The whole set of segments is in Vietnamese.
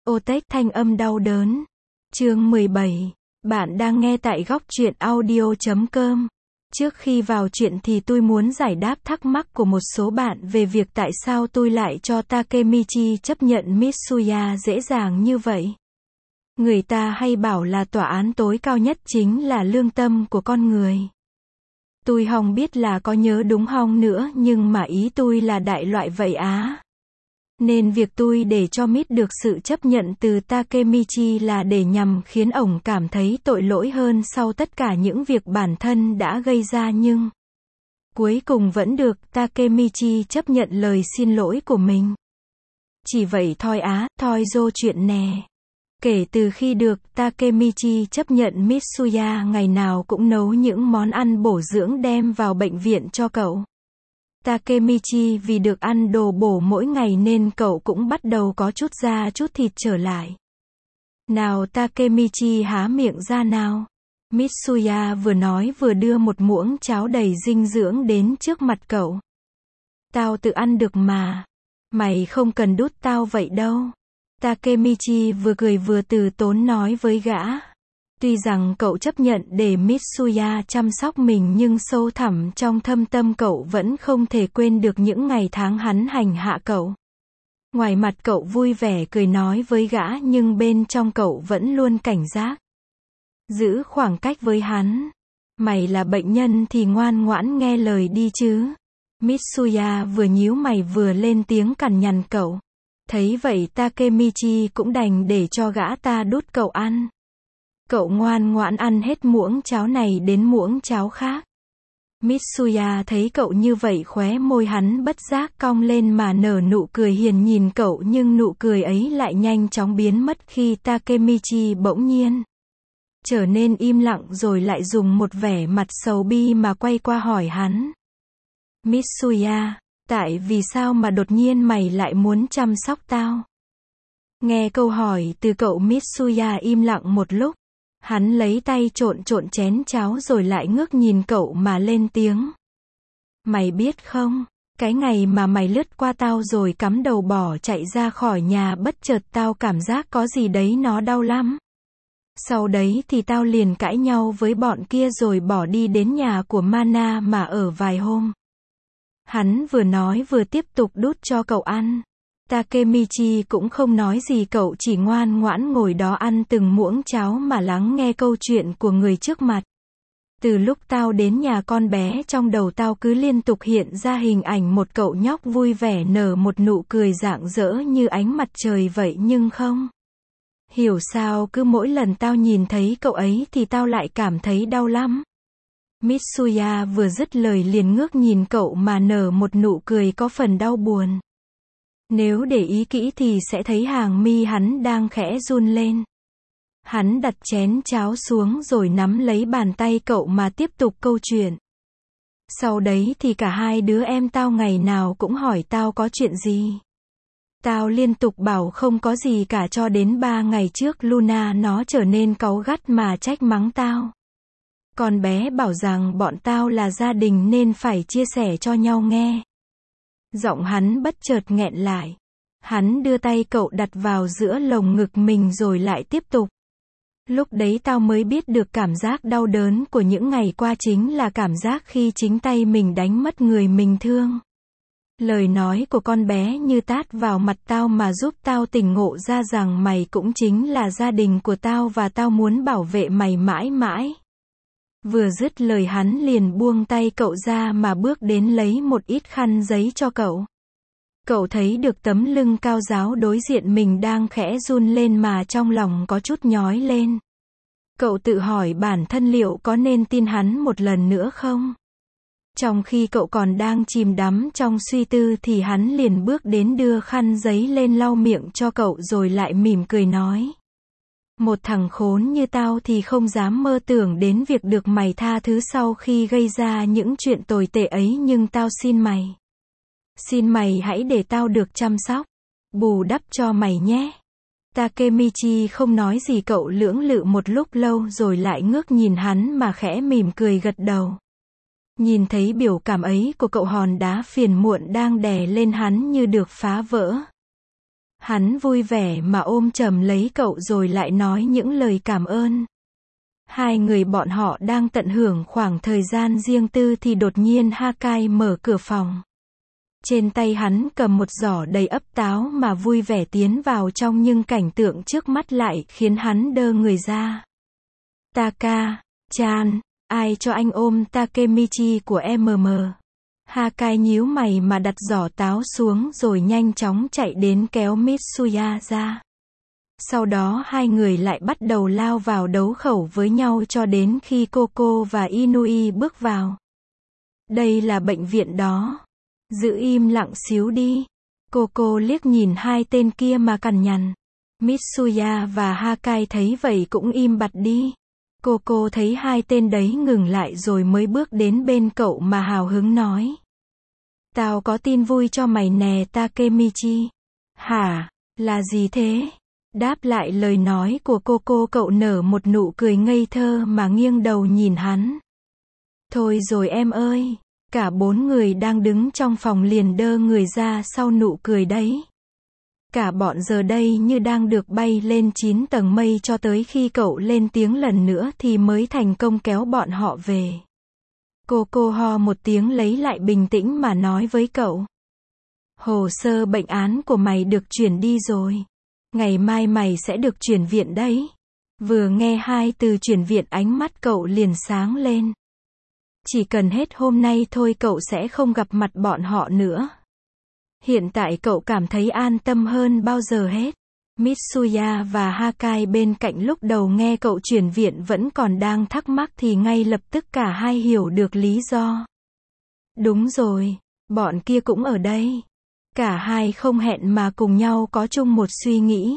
Tech thanh âm đau đớn. Chương 17. Bạn đang nghe tại góc truyện audio.com. Trước khi vào chuyện thì tôi muốn giải đáp thắc mắc của một số bạn về việc tại sao tôi lại cho Takemichi chấp nhận Mitsuya dễ dàng như vậy. Người ta hay bảo là tòa án tối cao nhất chính là lương tâm của con người. Tôi không biết là có nhớ đúng không nữa, nhưng mà ý tôi là đại loại vậy á. Nên việc tôi để cho Mít được sự chấp nhận từ Takemichi là để nhằm khiến ổng cảm thấy tội lỗi hơn sau tất cả những việc bản thân đã gây ra, nhưng cuối cùng vẫn được Takemichi chấp nhận lời xin lỗi của mình. Chỉ vậy thôi á, thôi dô chuyện nè. Kể từ khi được Takemichi chấp nhận, Mitsuya ngày nào cũng nấu những món ăn bổ dưỡng đem vào bệnh viện cho cậu. Takemichi vì được ăn đồ bổ mỗi ngày nên cậu cũng bắt đầu có chút da chút thịt trở lại. Nào Takemichi há miệng ra nào. Mitsuya vừa nói vừa đưa một muỗng cháo đầy dinh dưỡng đến trước mặt cậu. Tao tự ăn được mà. Mày không cần đút tao vậy đâu. Takemichi vừa cười vừa từ tốn nói với gã. Tuy rằng cậu chấp nhận để Mitsuya chăm sóc mình, nhưng sâu thẳm trong thâm tâm cậu vẫn không thể quên được những ngày tháng hắn hành hạ cậu. Ngoài mặt cậu vui vẻ cười nói với gã, nhưng bên trong cậu vẫn luôn cảnh giác. Giữ khoảng cách với hắn. Mày là bệnh nhân thì ngoan ngoãn nghe lời đi chứ. Mitsuya vừa nhíu mày vừa lên tiếng cằn nhằn cậu. Thấy vậy Takemichi cũng đành để cho gã ta đút cậu ăn. Cậu ngoan ngoãn ăn hết muỗng cháo này đến muỗng cháo khác. Mitsuya thấy cậu như vậy, khóe môi hắn bất giác cong lên mà nở nụ cười hiền nhìn cậu, nhưng nụ cười ấy lại nhanh chóng biến mất khi Takemichi bỗng nhiên trở nên im lặng, rồi lại dùng một vẻ mặt sầu bi mà quay qua hỏi hắn. Mitsuya, tại vì sao mà đột nhiên mày lại muốn chăm sóc tao? Nghe câu hỏi từ cậu, Mitsuya im lặng một lúc. Hắn lấy tay trộn chén cháo rồi lại ngước nhìn cậu mà lên tiếng. Mày biết không, cái ngày mà mày lướt qua tao rồi cắm đầu bỏ chạy ra khỏi nhà, bất chợt tao cảm giác có gì đấy nó đau lắm. Sau đấy thì tao liền cãi nhau với bọn kia rồi bỏ đi đến nhà của Mana mà ở vài hôm. Hắn vừa nói vừa tiếp tục đút cho cậu ăn. Takemichi cũng không nói gì, cậu chỉ ngoan ngoãn ngồi đó ăn từng muỗng cháo mà lắng nghe câu chuyện của người trước mặt. Từ lúc tao đến nhà con bé, trong đầu tao cứ liên tục hiện ra hình ảnh một cậu nhóc vui vẻ nở một nụ cười rạng rỡ như ánh mặt trời vậy, nhưng không hiểu sao cứ mỗi lần tao nhìn thấy cậu ấy thì tao lại cảm thấy đau lắm. Mitsuya vừa dứt lời liền ngước nhìn cậu mà nở một nụ cười có phần đau buồn. Nếu để ý kỹ thì sẽ thấy hàng mi hắn đang khẽ run lên. Hắn đặt chén cháo xuống rồi nắm lấy bàn tay cậu mà tiếp tục câu chuyện. Sau đấy thì cả hai đứa em tao ngày nào cũng hỏi tao có chuyện gì. Tao liên tục bảo không có gì cả, cho đến 3 ngày trước Luna nó trở nên cáu gắt mà trách mắng tao. Con bé bảo rằng bọn tao là gia đình nên phải chia sẻ cho nhau nghe. Giọng hắn bất chợt nghẹn lại. Hắn đưa tay cậu đặt vào giữa lồng ngực mình rồi lại tiếp tục. Lúc đấy tao mới biết được cảm giác đau đớn của những ngày qua chính là cảm giác khi chính tay mình đánh mất người mình thương. Lời nói của con bé như tát vào mặt tao mà giúp tao tỉnh ngộ ra rằng mày cũng chính là gia đình của tao và tao muốn bảo vệ mày mãi mãi. Vừa dứt lời hắn liền buông tay cậu ra mà bước đến lấy một ít khăn giấy cho cậu. Cậu thấy được tấm lưng cao ráo đối diện mình đang khẽ run lên mà trong lòng có chút nhói lên. Cậu tự hỏi bản thân liệu có nên tin hắn một lần nữa không? Trong khi cậu còn đang chìm đắm trong suy tư thì hắn liền bước đến đưa khăn giấy lên lau miệng cho cậu rồi lại mỉm cười nói. Một thằng khốn như tao thì không dám mơ tưởng đến việc được mày tha thứ sau khi gây ra những chuyện tồi tệ ấy, nhưng tao xin mày. Xin mày hãy để tao được chăm sóc, bù đắp cho mày nhé. Takemichi không nói gì, cậu lưỡng lự một lúc lâu rồi lại ngước nhìn hắn mà khẽ mỉm cười gật đầu. Nhìn thấy biểu cảm ấy của cậu, hòn đá phiền muộn đang đè lên hắn như được phá vỡ. Hắn vui vẻ mà ôm chầm lấy cậu rồi lại nói những lời cảm ơn. Hai người bọn họ đang tận hưởng khoảng thời gian riêng tư thì đột nhiên Hakai mở cửa phòng. Trên tay hắn cầm một giỏ đầy ắp táo mà vui vẻ tiến vào trong, nhưng cảnh tượng trước mắt lại khiến hắn đơ người ra. Taka-chan, ai cho anh ôm Takemichi của MM? Hakai nhíu mày mà đặt giỏ táo xuống rồi nhanh chóng chạy đến kéo Mitsuya ra. Sau đó hai người lại bắt đầu lao vào đấu khẩu với nhau cho đến khi Coco và Inui bước vào. Đây là bệnh viện đó. Giữ im lặng xíu đi. Coco liếc nhìn hai tên kia mà cằn nhằn. Mitsuya và Hakai thấy vậy cũng im bặt đi. Coco thấy hai tên đấy ngừng lại rồi mới bước đến bên cậu mà hào hứng nói. Tao có tin vui cho mày nè Takemichi. Hả? Là gì thế? Đáp lại lời nói của Coco, cậu nở một nụ cười ngây thơ mà nghiêng đầu nhìn hắn. Thôi rồi em ơi. Cả bốn người đang đứng trong phòng liền đơ người ra sau nụ cười đấy. Cả bọn giờ đây như đang được bay lên 9 tầng mây cho tới khi cậu lên tiếng lần nữa thì mới thành công kéo bọn họ về. Cô ho một tiếng lấy lại bình tĩnh mà nói với cậu. Hồ sơ bệnh án của mày được chuyển đi rồi. Ngày mai mày sẽ được chuyển viện đấy. Vừa nghe hai từ chuyển viện ánh mắt cậu liền sáng lên. Chỉ cần hết hôm nay thôi cậu sẽ không gặp mặt bọn họ nữa. Hiện tại cậu cảm thấy an tâm hơn bao giờ hết. Mitsuya và Hakai bên cạnh lúc đầu nghe cậu chuyển viện vẫn còn đang thắc mắc thì ngay lập tức cả hai hiểu được lý do. Đúng rồi, bọn kia cũng ở đây. Cả hai không hẹn mà cùng nhau có chung một suy nghĩ.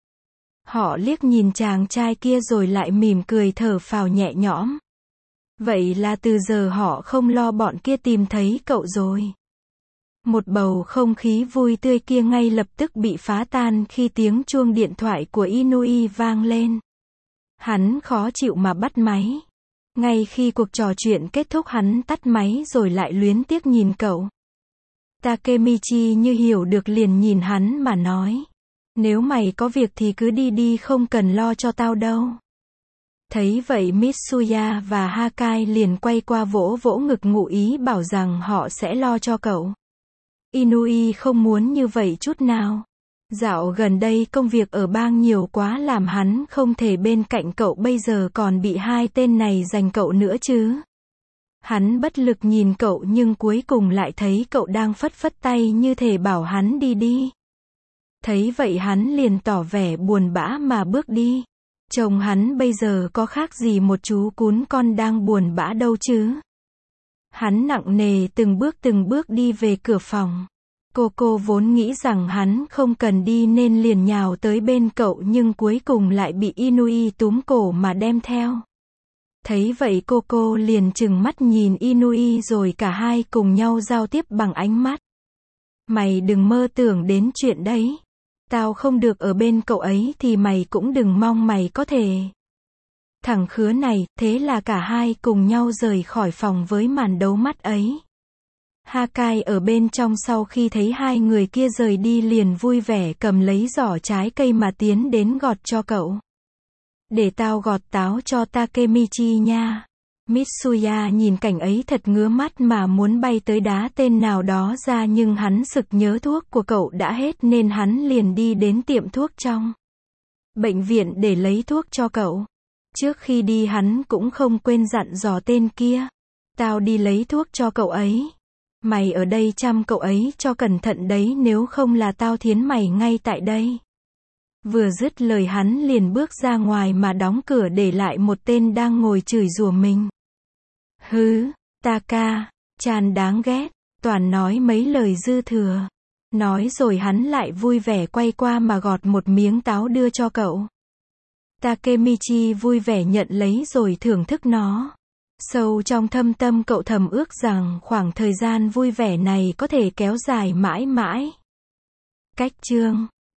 Họ liếc nhìn chàng trai kia rồi lại mỉm cười thở phào nhẹ nhõm. Vậy là từ giờ họ không lo bọn kia tìm thấy cậu rồi. Một bầu không khí vui tươi kia ngay lập tức bị phá tan khi tiếng chuông điện thoại của Inui vang lên. Hắn khó chịu mà bắt máy. Ngay khi cuộc trò chuyện kết thúc hắn tắt máy rồi lại luyến tiếc nhìn cậu. Takemichi như hiểu được liền nhìn hắn mà nói. Nếu mày có việc thì cứ đi đi, không cần lo cho tao đâu. Thấy vậy Mitsuya và Hakai liền quay qua vỗ vỗ ngực ngụ ý bảo rằng họ sẽ lo cho cậu. Inui không muốn như vậy chút nào. Dạo gần đây công việc ở bang nhiều quá làm hắn không thể bên cạnh cậu, bây giờ còn bị hai tên này giành cậu nữa chứ. Hắn bất lực nhìn cậu nhưng cuối cùng lại thấy cậu đang phất phất tay như thể bảo hắn đi đi. Thấy vậy hắn liền tỏ vẻ buồn bã mà bước đi. Chồng hắn bây giờ có khác gì một chú cún con đang buồn bã đâu chứ. Hắn nặng nề từng bước đi về cửa phòng. Cô vốn nghĩ rằng hắn không cần đi nên liền nhào tới bên cậu nhưng cuối cùng lại bị Inui túm cổ mà đem theo. Thấy vậy cô liền trừng mắt nhìn Inui rồi cả hai cùng nhau giao tiếp bằng ánh mắt. Mày đừng mơ tưởng đến chuyện đấy. Tao không được ở bên cậu ấy thì mày cũng đừng mong mày có thể. Thằng khứa này, thế là cả hai cùng nhau rời khỏi phòng với màn đấu mắt ấy. Hakai ở bên trong sau khi thấy hai người kia rời đi liền vui vẻ cầm lấy giỏ trái cây mà tiến đến gọt cho cậu. Để tao gọt táo cho Takemichi nha. Mitsuya nhìn cảnh ấy thật ngứa mắt mà muốn bay tới đá tên nào đó ra nhưng hắn sực nhớ thuốc của cậu đã hết nên hắn liền đi đến tiệm thuốc trong bệnh viện để lấy thuốc cho cậu. Trước khi đi hắn cũng không quên dặn dò tên kia. Tao đi lấy thuốc cho cậu ấy. Mày ở đây chăm cậu ấy cho cẩn thận đấy, nếu không là tao thiến mày ngay tại đây. Vừa dứt lời hắn liền bước ra ngoài mà đóng cửa để lại một tên đang ngồi chửi rủa mình. Hứ, Taka-chan đáng ghét, toàn nói mấy lời dư thừa. Nói rồi hắn lại vui vẻ quay qua mà gọt một miếng táo đưa cho cậu. Takemichi vui vẻ nhận lấy rồi thưởng thức nó. Sâu trong thâm tâm cậu thầm ước rằng khoảng thời gian vui vẻ này có thể kéo dài mãi mãi. Cách chương